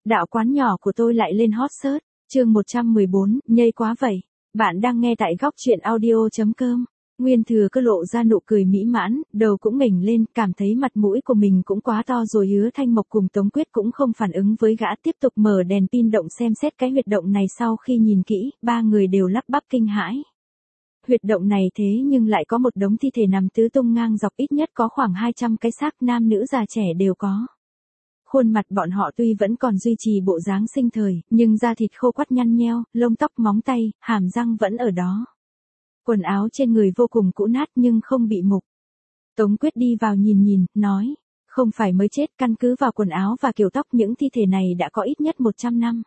Đạo quán nhỏ của tôi lại lên hot search. Chương 114, nhây quá vậy. Bạn đang nghe tại góc truyện audio.com. Nguyên Thừa Cơ lộ ra nụ cười mỹ mãn, đầu cũng ngẩng lên, cảm thấy mặt mũi của mình cũng quá to rồi. Hứa Thanh Mộc cùng Tống Quyết cũng không phản ứng với gã, tiếp tục mở đèn pin động xem xét cái huyệt động này. Sau khi nhìn kỹ, ba người đều lắp bắp kinh hãi. Huyệt động này thế nhưng lại có một đống thi thể nằm tứ tung ngang dọc, ít nhất có khoảng 200 cái xác, nam nữ già trẻ đều có. Khuôn mặt bọn họ tuy vẫn còn duy trì bộ dáng sinh thời, nhưng da thịt khô quắt nhăn nheo, lông tóc móng tay, hàm răng vẫn ở đó. Quần áo trên người vô cùng cũ nát nhưng không bị mục. Tống Quyết đi vào nhìn, nói, không phải mới chết, căn cứ vào quần áo và kiểu tóc những thi thể này đã có ít nhất 100 năm.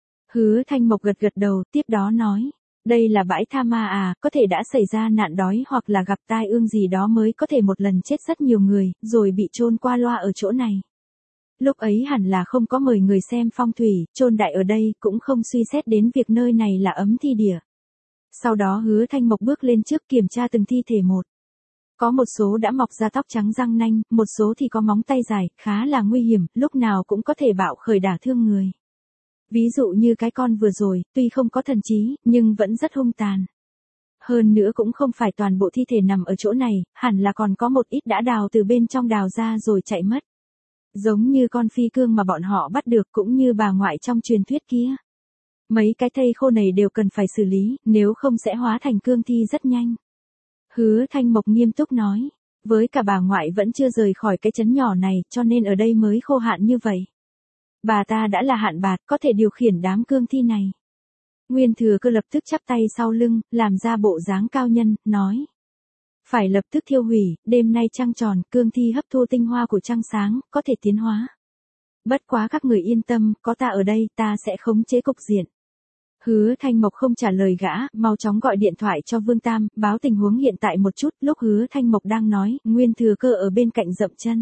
Hứa Thanh Mộc gật đầu, tiếp đó nói, đây là bãi tha ma à, có thể đã xảy ra nạn đói hoặc là gặp tai ương gì đó mới có thể một lần chết rất nhiều người, rồi bị chôn qua loa ở chỗ này. Lúc ấy hẳn là không có mời người xem phong thủy, chôn đại ở đây, cũng không suy xét đến việc nơi này là ấm thi địa. Sau đó Hứa Thanh Mộc bước lên trước kiểm tra từng thi thể một. Có một số đã mọc ra tóc trắng răng nanh, một số thì có móng tay dài, khá là nguy hiểm, lúc nào cũng có thể bạo khởi đả thương người. Ví dụ như cái con vừa rồi, tuy không có thần trí, nhưng vẫn rất hung tàn. Hơn nữa cũng không phải toàn bộ thi thể nằm ở chỗ này, hẳn là còn có một ít đã đào từ bên trong đào ra rồi chạy mất. Giống như con phi cương mà bọn họ bắt được, cũng như bà ngoại trong truyền thuyết kia. Mấy cái thây khô này đều cần phải xử lý, nếu không sẽ hóa thành cương thi rất nhanh. Hứa Thanh Mộc nghiêm túc nói, với cả bà ngoại vẫn chưa rời khỏi cái trấn nhỏ này, cho nên ở đây mới khô hạn như vậy. Bà ta đã là hạn bạt, có thể điều khiển đám cương thi này. Nguyên Thừa Cơ lập tức chắp tay sau lưng, làm ra bộ dáng cao nhân, nói. Phải lập tức thiêu hủy, đêm nay trăng tròn, cương thi hấp thu tinh hoa của trăng sáng, có thể tiến hóa. Bất quá các người yên tâm, có ta ở đây, ta sẽ khống chế cục diện. Hứa Thanh Mộc không trả lời gã, mau chóng gọi điện thoại cho Vương Tam, báo tình huống hiện tại một chút. Lúc Hứa Thanh Mộc đang nói, Nguyên Thừa Cơ ở bên cạnh dậm chân.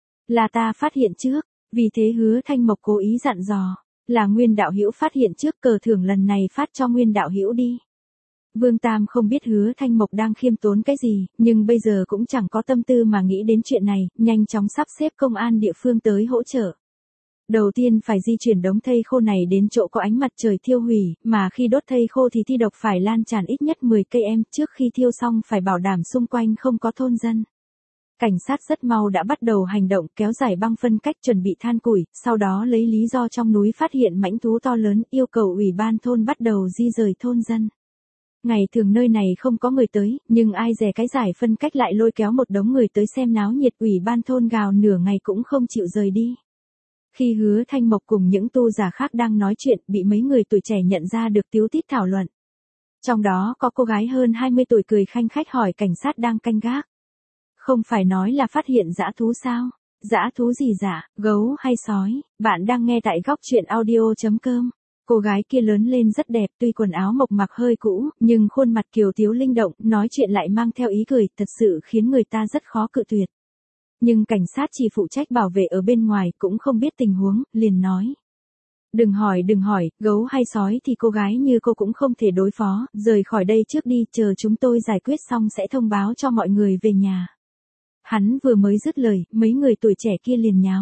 Là ta phát hiện trước, vì thế Hứa Thanh Mộc cố ý dặn dò, là Nguyên đạo hữu phát hiện trước, cờ thưởng lần này phát cho Nguyên đạo hữu đi. Vương Tam không biết Hứa Thanh Mộc đang khiêm tốn cái gì, nhưng bây giờ cũng chẳng có tâm tư mà nghĩ đến chuyện này, nhanh chóng sắp xếp công an địa phương tới hỗ trợ. Đầu tiên phải di chuyển đống thây khô này đến chỗ có ánh mặt trời thiêu hủy, mà khi đốt thây khô thì thi độc phải lan tràn ít nhất 10 cây em, trước khi thiêu xong phải bảo đảm xung quanh không có thôn dân. Cảnh sát rất mau đã bắt đầu hành động, kéo giải băng phân cách, chuẩn bị than củi, sau đó lấy lý do trong núi phát hiện mãnh thú to lớn, yêu cầu ủy ban thôn bắt đầu di rời thôn dân. Ngày thường nơi này không có người tới, nhưng ai dè cái giải phân cách lại lôi kéo một đống người tới xem náo nhiệt, ủy ban thôn gào nửa ngày cũng không chịu rời đi. Khi Hứa Thanh Mộc cùng những tu giả khác đang nói chuyện, bị mấy người tuổi trẻ nhận ra được, tíu tít thảo luận. Trong đó có cô gái hơn 20 tuổi cười khanh khách hỏi cảnh sát đang canh gác. Không phải nói là phát hiện dã thú sao? Dã thú gì dạ, gấu hay sói? Bạn đang nghe tại góc truyện audio.com. Cô gái kia lớn lên rất đẹp, tuy quần áo mộc mạc hơi cũ, nhưng khuôn mặt kiều tiếu linh động, nói chuyện lại mang theo ý cười, thật sự khiến người ta rất khó cự tuyệt. Nhưng cảnh sát chỉ phụ trách bảo vệ ở bên ngoài, cũng không biết tình huống, liền nói. Đừng hỏi, gấu hay sói thì cô gái như cô cũng không thể đối phó, rời khỏi đây trước đi, chờ chúng tôi giải quyết xong sẽ thông báo cho mọi người về nhà. Hắn vừa mới dứt lời, mấy người tuổi trẻ kia liền nháo.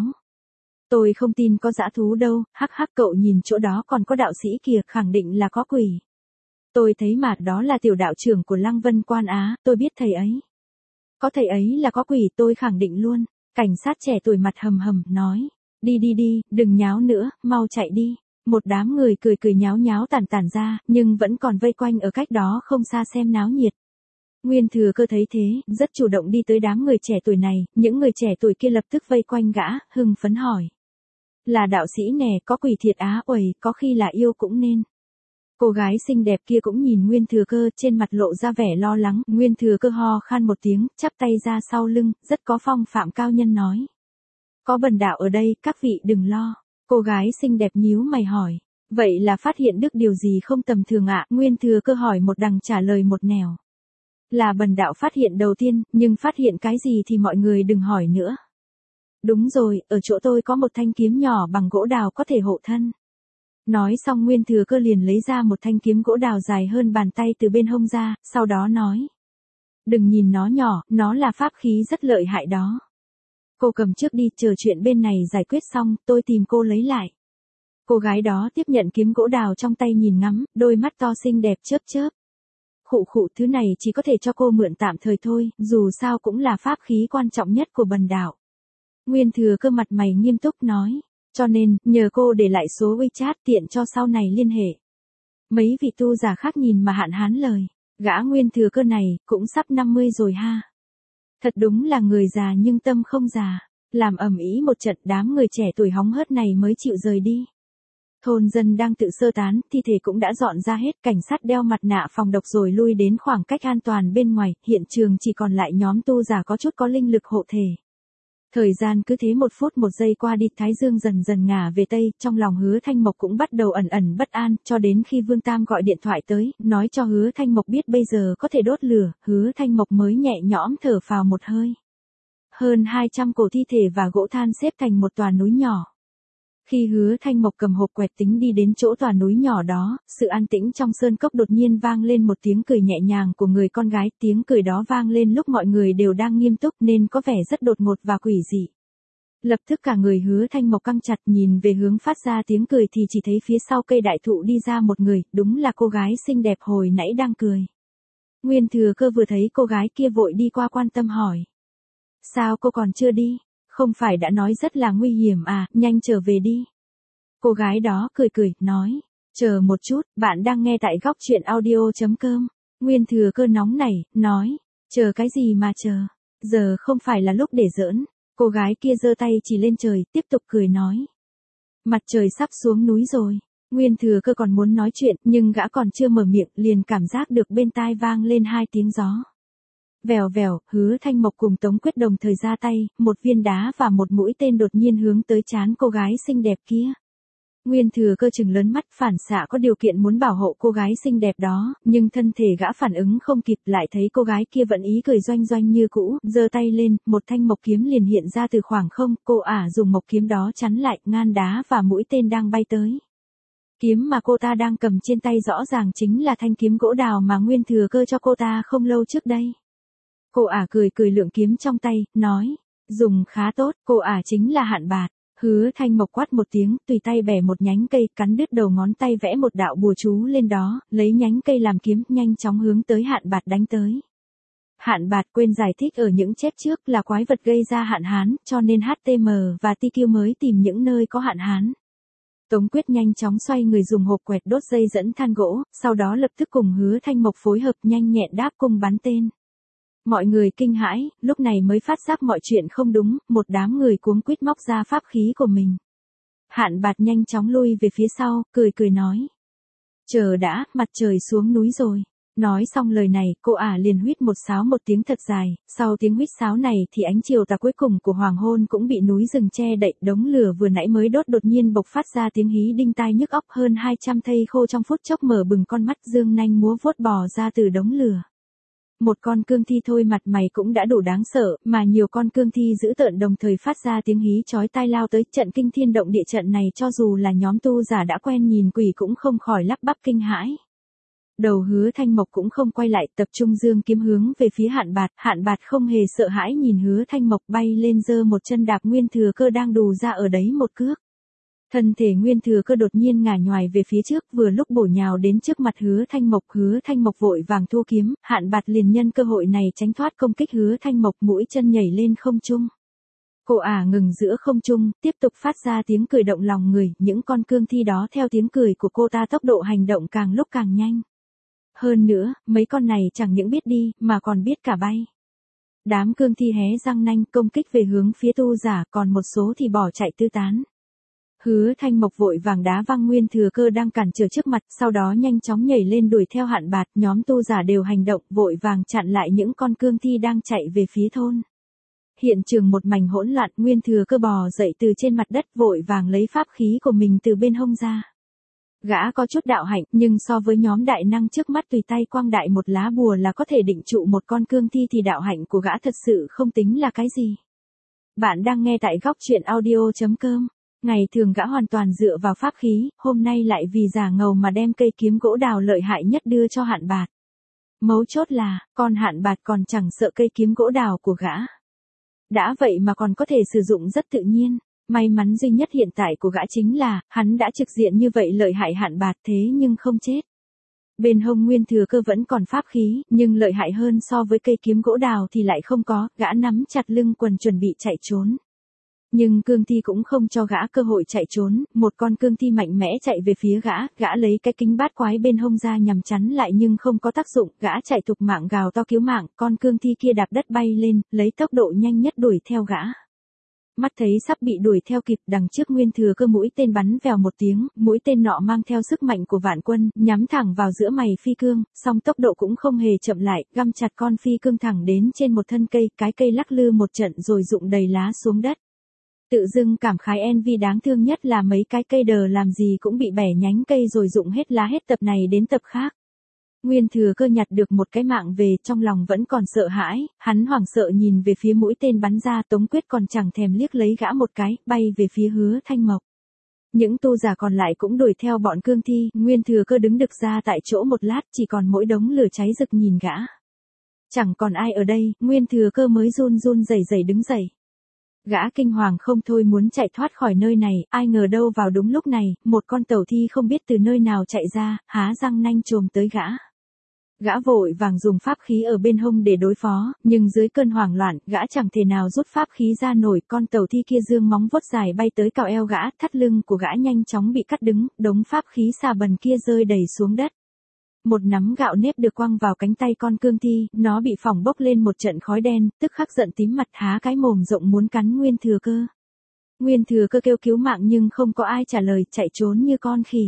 Tôi không tin có dã thú đâu, hắc hắc, cậu nhìn chỗ đó còn có đạo sĩ kìa, khẳng định là có quỷ. Tôi thấy mà, đó là tiểu đạo trưởng của Lăng Vân Quan Á, tôi biết thầy ấy. Có thầy ấy là có quỷ, tôi khẳng định luôn. Cảnh sát trẻ tuổi mặt hầm hầm, nói. Đi, đừng nháo nữa, mau chạy đi. Một đám người cười nháo tản ra, nhưng vẫn còn vây quanh ở cách đó không xa xem náo nhiệt. Nguyên Thừa Cơ thấy thế, rất chủ động đi tới đám người trẻ tuổi này, những người trẻ tuổi kia lập tức vây quanh gã, hưng phấn hỏi. Là đạo sĩ nè, có quỷ thiệt á, uầy, có khi là yêu cũng nên. Cô gái xinh đẹp kia cũng nhìn Nguyên Thừa Cơ, trên mặt lộ ra vẻ lo lắng. Nguyên Thừa Cơ ho khan một tiếng, chắp tay ra sau lưng, rất có phong phạm cao nhân nói. Có bần đạo ở đây, các vị đừng lo. Cô gái xinh đẹp nhíu mày hỏi. Vậy là phát hiện được điều gì không tầm thường ạ? Nguyên Thừa Cơ hỏi một đằng trả lời một nẻo. Là bần đạo phát hiện đầu tiên, nhưng phát hiện cái gì thì mọi người đừng hỏi nữa. Đúng rồi, ở chỗ tôi có một thanh kiếm nhỏ bằng gỗ đào có thể hộ thân. Nói xong Nguyên Thừa Cơ liền lấy ra một thanh kiếm gỗ đào dài hơn bàn tay từ bên hông ra, sau đó nói. Đừng nhìn nó nhỏ, nó là pháp khí rất lợi hại đó. Cô cầm trước đi, chờ chuyện bên này giải quyết xong, tôi tìm cô lấy lại. Cô gái đó tiếp nhận kiếm gỗ đào trong tay nhìn ngắm, đôi mắt to xinh đẹp chớp chớp. Khụ khụ, thứ này chỉ có thể cho cô mượn tạm thời thôi, dù sao cũng là pháp khí quan trọng nhất của bần đạo. Nguyên Thừa Cơ mặt mày nghiêm túc nói, cho nên, nhờ cô để lại số WeChat tiện cho sau này liên hệ. Mấy vị tu giả khác nhìn mà hạn hán lời, gã Nguyên Thừa Cơ này, cũng sắp 50 rồi ha. Thật đúng là người già nhưng tâm không già, làm ầm ĩ một trận đám người trẻ tuổi hóng hớt này mới chịu rời đi. Thôn dân đang tự sơ tán, thi thể cũng đã dọn ra hết, cảnh sát đeo mặt nạ phòng độc rồi lui đến khoảng cách an toàn bên ngoài, hiện trường chỉ còn lại nhóm tu giả có chút có linh lực hộ thể. Thời gian cứ thế 1 phút 1 giây qua đi, thái dương dần dần ngả về tây, trong lòng Hứa Thanh Mộc cũng bắt đầu ẩn ẩn bất an, cho đến khi Vương Tam gọi điện thoại tới, nói cho Hứa Thanh Mộc biết bây giờ có thể đốt lửa, Hứa Thanh Mộc mới nhẹ nhõm thở phào một hơi. Hơn 200 cổ thi thể và gỗ than xếp thành một tòa núi nhỏ. Khi Hứa Thanh Mộc cầm hộp quẹt tính đi đến chỗ tòa núi nhỏ đó, sự an tĩnh trong sơn cốc đột nhiên vang lên một tiếng cười nhẹ nhàng của người con gái, tiếng cười đó vang lên lúc mọi người đều đang nghiêm túc nên có vẻ rất đột ngột và quỷ dị. Lập tức cả người Hứa Thanh Mộc căng chặt, nhìn về hướng phát ra tiếng cười thì chỉ thấy phía sau cây đại thụ đi ra một người, đúng là cô gái xinh đẹp hồi nãy đang cười. Nguyên Thừa Cơ vừa thấy cô gái kia vội đi qua quan tâm hỏi. Sao cô còn chưa đi? Không phải đã nói rất là nguy hiểm à, nhanh trở về đi. Cô gái đó cười cười, nói, chờ một chút, bạn đang nghe tại góc truyện audio.com. Nguyên Thừa Cơ nóng nảy, nói, chờ cái gì mà chờ, giờ không phải là lúc để giỡn. Cô gái kia giơ tay chỉ lên trời, tiếp tục cười nói. Mặt trời sắp xuống núi rồi. Nguyên Thừa Cơ còn muốn nói chuyện, nhưng gã còn chưa mở miệng, liền cảm giác được bên tai vang lên 2 tiếng gió. Vèo vèo, Hứa Thanh Mộc cùng Tống Quyết đồng thời ra tay, một viên đá và một mũi tên đột nhiên hướng tới trán cô gái xinh đẹp kia. Nguyên Thừa Cơ trừng lớn mắt, phản xạ có điều kiện muốn bảo hộ cô gái xinh đẹp đó, nhưng thân thể gã phản ứng không kịp, lại thấy cô gái kia vẫn ý cười doanh doanh như cũ, giơ tay lên, một thanh mộc kiếm liền hiện ra từ khoảng không, cô ả dùng mộc kiếm đó chắn lại ngan đá và mũi tên đang bay tới. Kiếm mà cô ta đang cầm trên tay rõ ràng chính là thanh kiếm gỗ đào mà Nguyên Thừa Cơ cho cô ta không lâu trước đây. Cô ả cười cười lượng kiếm trong tay, nói, dùng khá tốt, cô ả chính là Hạn Bạt. Hứa Thanh Mộc quát một tiếng, tùy tay bẻ một nhánh cây, cắn đứt đầu ngón tay vẽ một đạo bùa chú lên đó, lấy nhánh cây làm kiếm, nhanh chóng hướng tới Hạn Bạt đánh tới. Hạn Bạt quên giải thích ở những chép trước là quái vật gây ra hạn hán, cho nên HTM và TQ mới tìm những nơi có hạn hán. Tống Quyết nhanh chóng xoay người dùng hộp quẹt đốt dây dẫn than gỗ, sau đó lập tức cùng Hứa Thanh Mộc phối hợp nhanh nhẹn đáp cung bắn tên. Mọi người kinh hãi, lúc này mới phát giác mọi chuyện không đúng, một đám người cuống quýt móc ra pháp khí của mình. Hạn Bạt nhanh chóng lui về phía sau, cười cười nói. Chờ đã, mặt trời xuống núi rồi. Nói xong lời này, cô ả liền huýt một sáo một tiếng thật dài, sau tiếng huýt sáo này thì ánh chiều tà cuối cùng của hoàng hôn cũng bị núi rừng che đậy, đống lửa vừa nãy mới đốt đột nhiên bộc phát ra tiếng hí đinh tai nhức óc, hơn 200 thây khô trong phút chốc mở bừng con mắt, dương nanh múa vuốt bò ra từ đống lửa. Một con cương thi thôi mặt mày cũng đã đủ đáng sợ, mà nhiều con cương thi dữ tợn đồng thời phát ra tiếng hí chói tai lao tới, trận kinh thiên động địa trận này cho dù là nhóm tu giả đã quen nhìn quỷ cũng không khỏi lắp bắp kinh hãi. Đầu Hứa Thanh Mộc cũng không quay lại, tập trung dương kiếm hướng về phía Hạn Bạt không hề sợ hãi nhìn Hứa Thanh Mộc bay lên giơ một chân đạp Nguyên Thừa Cơ đang đù ra ở đấy một cước. Thân thể Nguyên Thừa Cơ đột nhiên ngả nhoài về phía trước, vừa lúc bổ nhào đến trước mặt Hứa Thanh Mộc vội vàng thu kiếm, Hạn Bạt liền nhân cơ hội này tránh thoát công kích Hứa Thanh Mộc, mũi chân nhảy lên không trung. Cô ả ngừng giữa không trung, tiếp tục phát ra tiếng cười động lòng người, những con cương thi đó theo tiếng cười của cô ta tốc độ hành động càng lúc càng nhanh. Hơn nữa, mấy con này chẳng những biết đi, mà còn biết cả bay. Đám cương thi hé răng nanh công kích về hướng phía tu giả, còn một số thì bỏ chạy tứ tán. Hứa Thanh Mộc vội vàng đá văng Nguyên Thừa Cơ đang cản trở trước mặt, sau đó nhanh chóng nhảy lên đuổi theo Hạn Bạt, nhóm tu giả đều hành động, vội vàng chặn lại những con cương thi đang chạy về phía thôn. Hiện trường một mảnh hỗn loạn, Nguyên Thừa Cơ bò dậy từ trên mặt đất, vội vàng lấy pháp khí của mình từ bên hông ra. Gã có chút đạo hạnh, nhưng so với nhóm đại năng trước mắt tùy tay quang đại một lá bùa là có thể định trụ một con cương thi thì đạo hạnh của gã thật sự không tính là cái gì. Bạn đang nghe tại góc truyện audio.com. Ngày thường gã hoàn toàn dựa vào pháp khí, hôm nay lại vì giả ngầu mà đem cây kiếm gỗ đào lợi hại nhất đưa cho Hạn Bạt. Mấu chốt là, con Hạn Bạt còn chẳng sợ cây kiếm gỗ đào của gã. Đã vậy mà còn có thể sử dụng rất tự nhiên. May mắn duy nhất hiện tại của gã chính là, hắn đã trực diện như vậy lợi hại hạn bạt thế nhưng không chết. Bên hông Nguyên Thừa Cơ vẫn còn pháp khí, nhưng lợi hại hơn so với cây kiếm gỗ đào thì lại không có, gã nắm chặt lưng quần chuẩn bị chạy trốn. Nhưng cương thi cũng không cho gã cơ hội chạy trốn, một con cương thi mạnh mẽ chạy về phía gã lấy cái kính bát quái bên hông ra nhằm chắn lại nhưng không có tác dụng, gã chạy thục mạng gào to cứu mạng, con cương thi kia đạp đất bay lên, lấy tốc độ nhanh nhất đuổi theo gã. Mắt thấy sắp bị đuổi theo kịp, đằng trước Nguyên Thừa Cơ mũi tên bắn vèo một tiếng, mũi tên nọ mang theo sức mạnh của vạn quân, nhắm thẳng vào giữa mày phi cương, song tốc độ cũng không hề chậm lại, găm chặt con phi cương thẳng đến trên một thân cây, cái cây lắc lư một trận rồi rụng đầy lá xuống đất. Tự dưng cảm khái Envy đáng thương nhất là mấy cái cây đờ làm gì cũng bị bẻ nhánh cây rồi rụng hết lá hết tập này đến tập khác. Nguyên Thừa Cơ nhặt được một cái mạng về, trong lòng vẫn còn sợ hãi, hắn hoảng sợ nhìn về phía mũi tên bắn ra, Tống Quyết còn chẳng thèm liếc lấy gã một cái, bay về phía Hứa Thanh Mộc. Những tu giả còn lại cũng đuổi theo bọn cương thi, Nguyên Thừa Cơ đứng đực ra tại chỗ một lát, chỉ còn mỗi đống lửa cháy rực nhìn gã. Chẳng còn ai ở đây, Nguyên Thừa Cơ mới run run rẩy rẩy đứng dậy. Gã kinh hoàng không thôi muốn chạy thoát khỏi nơi này, ai ngờ đâu vào đúng lúc này, một con tẩu thi không biết từ nơi nào chạy ra, há răng nanh chồm tới gã. Gã vội vàng dùng pháp khí ở bên hông để đối phó, nhưng dưới cơn hoảng loạn, gã chẳng thể nào rút pháp khí ra nổi, con tẩu thi kia giương móng vuốt dài bay tới cào eo gã, thắt lưng của gã nhanh chóng bị cắt đứng, đống pháp khí xà bần kia rơi đầy xuống đất. Một nắm gạo nếp được quăng vào cánh tay con cương thi, nó bị phỏng bốc lên một trận khói đen, tức khắc giận tím mặt há cái mồm rộng muốn cắn Nguyên Thừa Cơ. Nguyên Thừa Cơ kêu cứu mạng nhưng không có ai trả lời, chạy trốn như con khỉ.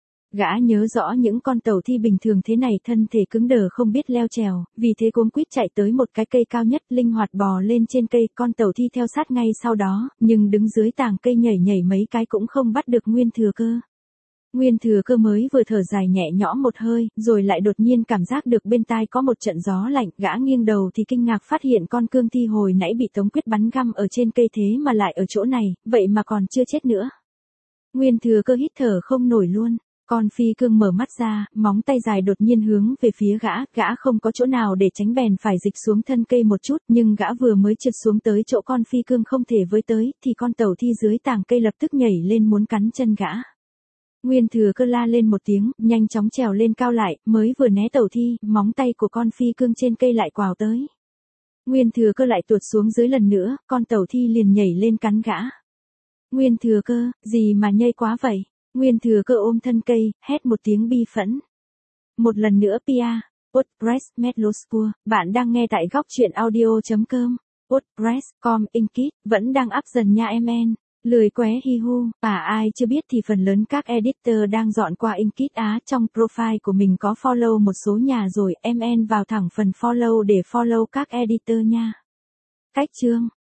Gã nhớ rõ những con tẩu thi bình thường thế này thân thể cứng đờ không biết leo trèo, vì thế cuống quýt chạy tới một cái cây cao nhất, linh hoạt bò lên trên cây, con tẩu thi theo sát ngay sau đó, nhưng đứng dưới tàng cây nhảy nhảy mấy cái cũng không bắt được Nguyên Thừa Cơ. Nguyên Thừa Cơ mới vừa thở dài nhẹ nhõm một hơi, rồi lại đột nhiên cảm giác được bên tai có một trận gió lạnh, gã nghiêng đầu thì kinh ngạc phát hiện con cương thi hồi nãy bị Tống Quyết bắn găm ở trên cây thế mà lại ở chỗ này, vậy mà còn chưa chết nữa. Nguyên Thừa Cơ hít thở không nổi luôn. Con phi cương mở mắt ra, móng tay dài đột nhiên hướng về phía gã không có chỗ nào để tránh bèn phải dịch xuống thân cây một chút, nhưng gã vừa mới trượt xuống tới chỗ con phi cương không thể với tới, thì con tẩu thi dưới tàng cây lập tức nhảy lên muốn cắn chân gã. Nguyên Thừa Cơ la lên một tiếng, nhanh chóng trèo lên cao lại, mới vừa né tẩu thi, móng tay của con phi cương trên cây lại quào tới. Nguyên Thừa Cơ lại tuột xuống dưới lần nữa, con tẩu thi liền nhảy lên cắn gã. Nguyên Thừa Cơ, gì mà nhây quá vậy? Nguyên Thừa Cơ ôm thân cây, hét một tiếng bi phẫn. Một lần nữa Pia, WordPress, Metloscure, bạn đang nghe tại góc truyện audio.com. WordPress.com, Inkit, vẫn đang up dần nha em. Lười qué hi hu, ai chưa biết thì phần lớn các editor đang dọn qua Inkit Á, trong profile của mình có follow một số nhà rồi, vào thẳng phần follow để follow các editor nha. Cách chương